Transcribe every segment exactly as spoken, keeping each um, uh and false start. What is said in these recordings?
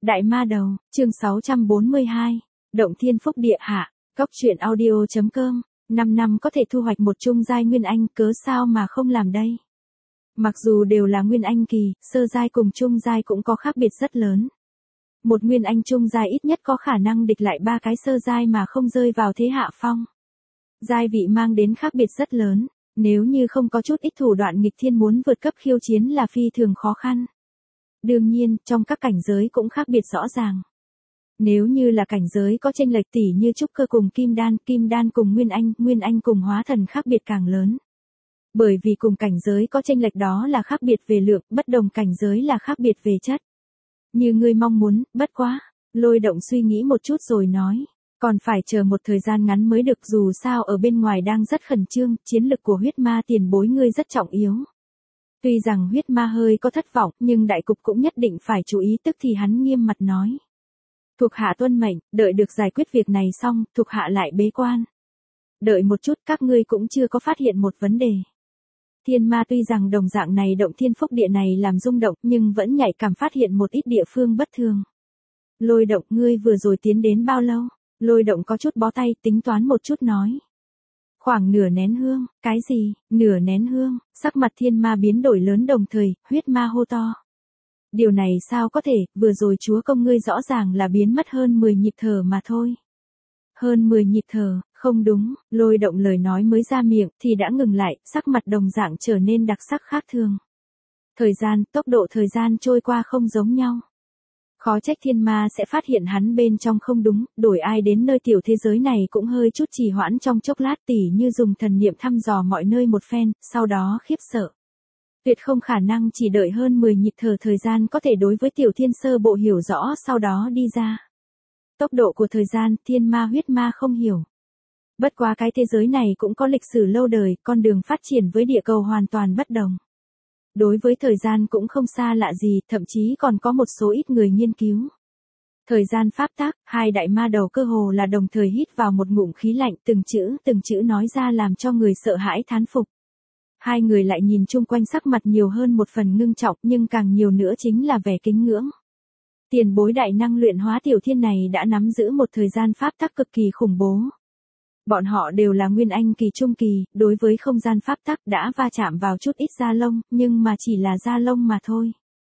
Đại ma đầu, chương sáu trăm bốn mươi hai, Động Thiên Phúc Địa hạ, Cốc truyện audio.com, năm năm có thể thu hoạch một trung giai nguyên anh, cớ sao mà không làm đây? Mặc dù đều là nguyên anh kỳ, sơ giai cùng trung giai cũng có khác biệt rất lớn. Một nguyên anh trung giai ít nhất có khả năng địch lại ba cái sơ giai mà không rơi vào thế hạ phong. Giai vị mang đến khác biệt rất lớn, nếu như không có chút ít thủ đoạn nghịch thiên muốn vượt cấp khiêu chiến là phi thường khó khăn. Đương nhiên, trong các cảnh giới cũng khác biệt rõ ràng. Nếu như là cảnh giới có chênh lệch tỷ như trúc cơ cùng kim đan, kim đan cùng nguyên anh, nguyên anh cùng hóa thần khác biệt càng lớn. Bởi vì cùng cảnh giới có chênh lệch đó là khác biệt về lượng, bất đồng cảnh giới là khác biệt về chất. Như ngươi mong muốn, bất quá. Lôi Động suy nghĩ một chút rồi nói. Còn phải chờ một thời gian ngắn mới được, dù sao ở bên ngoài đang rất khẩn trương, chiến lực của huyết ma tiền bối ngươi rất trọng yếu. Tuy rằng huyết ma hơi có thất vọng, nhưng đại cục cũng nhất định phải chú ý, tức thì hắn nghiêm mặt nói. Thuộc hạ tuân mệnh, đợi được giải quyết việc này xong, thuộc hạ lại bế quan. Đợi một chút, các ngươi cũng chưa có phát hiện một vấn đề. Thiên ma tuy rằng đồng dạng này Động Thiên Phúc Địa này làm rung động, nhưng vẫn nhạy cảm phát hiện một ít địa phương bất thường. Lôi Động, ngươi vừa rồi tiến đến bao lâu? Lôi Động có chút bó tay, tính toán một chút nói. Khoảng nửa nén hương. Cái gì? Nửa nén hương? Sắc mặt thiên ma biến đổi lớn, đồng thời, huyết ma hô to. Điều này sao có thể, vừa rồi chúa công ngươi rõ ràng là biến mất hơn mười nhịp thở mà thôi. Hơn mười nhịp thở, không đúng, Lôi Động lời nói mới ra miệng thì đã ngừng lại, sắc mặt đồng dạng trở nên đặc sắc khác thường. Thời gian, tốc độ thời gian trôi qua không giống nhau. Khó trách thiên ma sẽ phát hiện hắn bên trong không đúng, đổi ai đến nơi tiểu thế giới này cũng hơi chút trì hoãn trong chốc lát, tỉ như dùng thần niệm thăm dò mọi nơi một phen, sau đó khiếp sợ. Tuyệt không khả năng chỉ đợi hơn mười nhịp thở thời gian có thể đối với tiểu thiên sơ bộ hiểu rõ sau đó đi ra. Tốc độ của thời gian, thiên ma huyết ma không hiểu. Bất quá cái thế giới này cũng có lịch sử lâu đời, con đường phát triển với địa cầu hoàn toàn bất đồng. Đối với thời gian cũng không xa lạ gì, thậm chí còn có một số ít người nghiên cứu. Thời gian pháp tắc, hai đại ma đầu cơ hồ là đồng thời hít vào một ngụm khí lạnh, từng chữ, từng chữ nói ra làm cho người sợ hãi thán phục. Hai người lại nhìn chung quanh, sắc mặt nhiều hơn một phần ngưng trọng, nhưng càng nhiều nữa chính là vẻ kính ngưỡng. Tiền bối đại năng luyện hóa tiểu thiên này đã nắm giữ một thời gian pháp tắc cực kỳ khủng bố. Bọn họ đều là nguyên anh kỳ trung kỳ, đối với không gian pháp tắc đã va chạm vào chút ít da lông, nhưng mà chỉ là da lông mà thôi.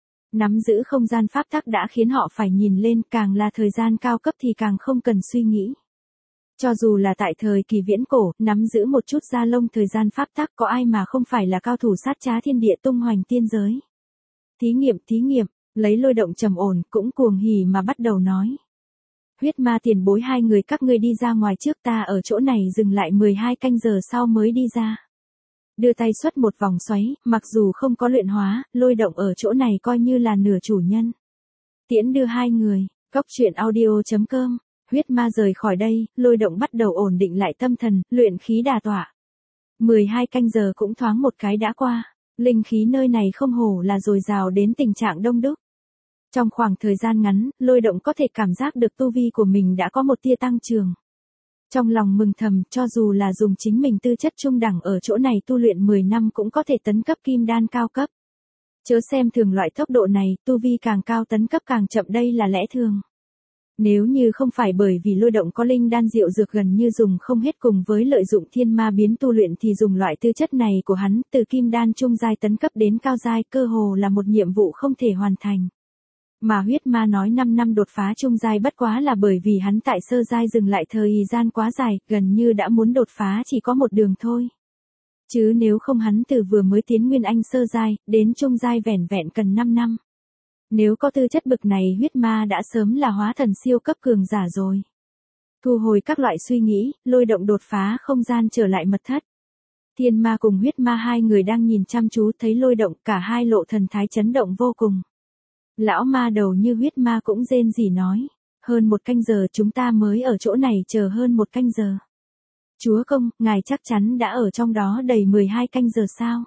Nắm giữ không gian pháp tắc đã khiến họ phải nhìn lên, càng là thời gian cao cấp thì càng không cần suy nghĩ. Cho dù là tại thời kỳ viễn cổ, nắm giữ một chút da lông thời gian pháp tắc, có ai mà không phải là cao thủ sát trá thiên địa tung hoành tiên giới. Thí nghiệm, thí nghiệm, lấy Lôi Động trầm ổn, cũng cuồng hỉ mà bắt đầu nói. Huyết ma tiền bối, hai người các ngươi đi ra ngoài trước, ta ở chỗ này dừng lại mười hai canh giờ sau mới đi ra. Đưa tay xuất một vòng xoáy, mặc dù không có luyện hóa, Lôi Động ở chỗ này coi như là nửa chủ nhân. Tiễn đưa hai người, Cốc truyện audio.com, huyết ma rời khỏi đây, Lôi Động bắt đầu ổn định lại tâm thần, luyện khí đả tọa. mười hai canh giờ cũng thoáng một cái đã qua, linh khí nơi này không hổ là dồi dào đến tình trạng đông đúc. Trong khoảng thời gian ngắn, Lôi Động có thể cảm giác được tu vi của mình đã có một tia tăng trưởng. Trong lòng mừng thầm, cho dù là dùng chính mình tư chất trung đẳng ở chỗ này tu luyện mười năm cũng có thể tấn cấp kim đan cao cấp. Chớ xem thường loại tốc độ này, tu vi càng cao tấn cấp càng chậm, đây là lẽ thường. Nếu như không phải bởi vì Lôi Động có linh đan diệu dược gần như dùng không hết cùng với lợi dụng thiên ma biến tu luyện thì dùng loại tư chất này của hắn, từ kim đan trung giai tấn cấp đến cao giai cơ hồ là một nhiệm vụ không thể hoàn thành. Mà huyết ma nói năm năm đột phá trung giai bất quá là bởi vì hắn tại sơ giai dừng lại thời gian quá dài, gần như đã muốn đột phá chỉ có một đường thôi. Chứ nếu không hắn từ vừa mới tiến nguyên anh sơ giai, đến trung giai vẻn vẹn cần năm năm. Nếu có tư chất bực này, huyết ma đã sớm là hóa thần siêu cấp cường giả rồi. Thu hồi các loại suy nghĩ, Lôi Động đột phá không gian trở lại mật thất. Thiên ma cùng huyết ma hai người đang nhìn chăm chú, thấy Lôi Động, cả hai lộ thần thái chấn động vô cùng. Lão ma đầu như huyết ma cũng rên rỉ nói. Hơn một canh giờ chúng ta mới ở chỗ này chờ hơn một canh giờ. Chúa công, ngài chắc chắn đã ở trong đó đầy mười hai canh giờ sao?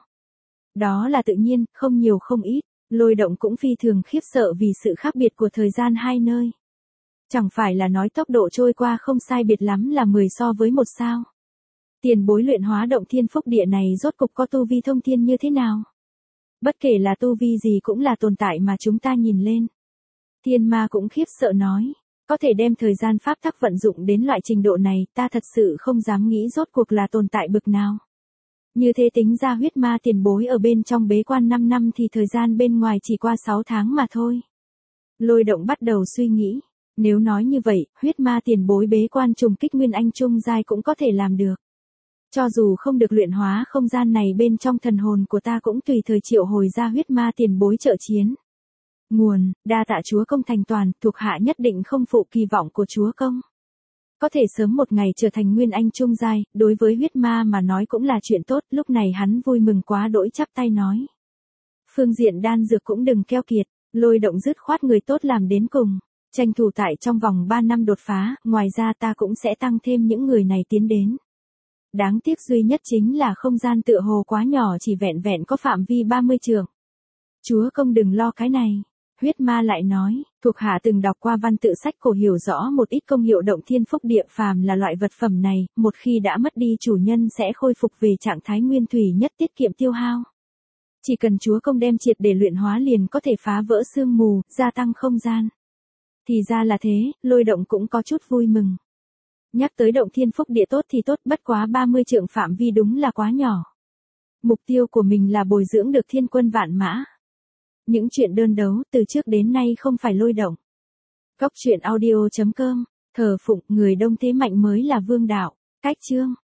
Đó là tự nhiên, không nhiều không ít. Lôi Động cũng phi thường khiếp sợ vì sự khác biệt của thời gian hai nơi. Chẳng phải là nói tốc độ trôi qua không sai biệt lắm là mười so với một sao? Tiền bối luyện hóa Động Thiên Phúc Địa này rốt cục có tu vi thông thiên như thế nào? Bất kể là tu vi gì cũng là tồn tại mà chúng ta nhìn lên. Thiên ma cũng khiếp sợ nói. Có thể đem thời gian pháp tắc vận dụng đến loại trình độ này, ta thật sự không dám nghĩ rốt cuộc là tồn tại bực nào. Như thế tính ra huyết ma tiền bối ở bên trong bế quan năm năm thì thời gian bên ngoài chỉ qua sáu tháng mà thôi. Lôi động bắt đầu suy nghĩ. Nếu nói như vậy, huyết ma tiền bối bế quan trùng kích nguyên anh trung giai cũng có thể làm được. Cho dù không được luyện hóa không gian này bên trong thần hồn của ta cũng tùy thời triệu hồi ra huyết ma tiền bối trợ chiến. Nguồn, đa tạ chúa công thành toàn, thuộc hạ nhất định không phụ kỳ vọng của chúa công. Có thể sớm một ngày trở thành nguyên anh trung giai, đối với huyết ma mà nói cũng là chuyện tốt, lúc này hắn vui mừng quá đỗi chắp tay nói. Phương diện đan dược cũng đừng keo kiệt, lôi động dứt khoát người tốt làm đến cùng. Tranh thủ tại trong vòng ba năm đột phá, ngoài ra ta cũng sẽ tăng thêm những người này tiến đến. Đáng tiếc duy nhất chính là không gian tựa hồ quá nhỏ chỉ vẹn vẹn có phạm vi ba mươi trượng. Chúa công đừng lo cái này. Huyết ma lại nói, thuộc hạ từng đọc qua văn tự sách cổ hiểu rõ một ít công hiệu động thiên phúc địa phàm là loại vật phẩm này, một khi đã mất đi chủ nhân sẽ khôi phục về trạng thái nguyên thủy nhất tiết kiệm tiêu hao. Chỉ cần chúa công đem triệt để luyện hóa liền có thể phá vỡ sương mù, gia tăng không gian. Thì ra là thế, lôi động cũng có chút vui mừng. Nhắc tới động thiên phúc địa tốt thì tốt, bất quá ba mươi trượng phạm vi đúng là quá nhỏ. Mục tiêu của mình là bồi dưỡng được thiên quân vạn mã. Những chuyện đơn đấu từ trước đến nay không phải lôi động. Góc truyện audio chấm com, thờ phụng người đông thế mạnh mới là vương đạo. Cách chương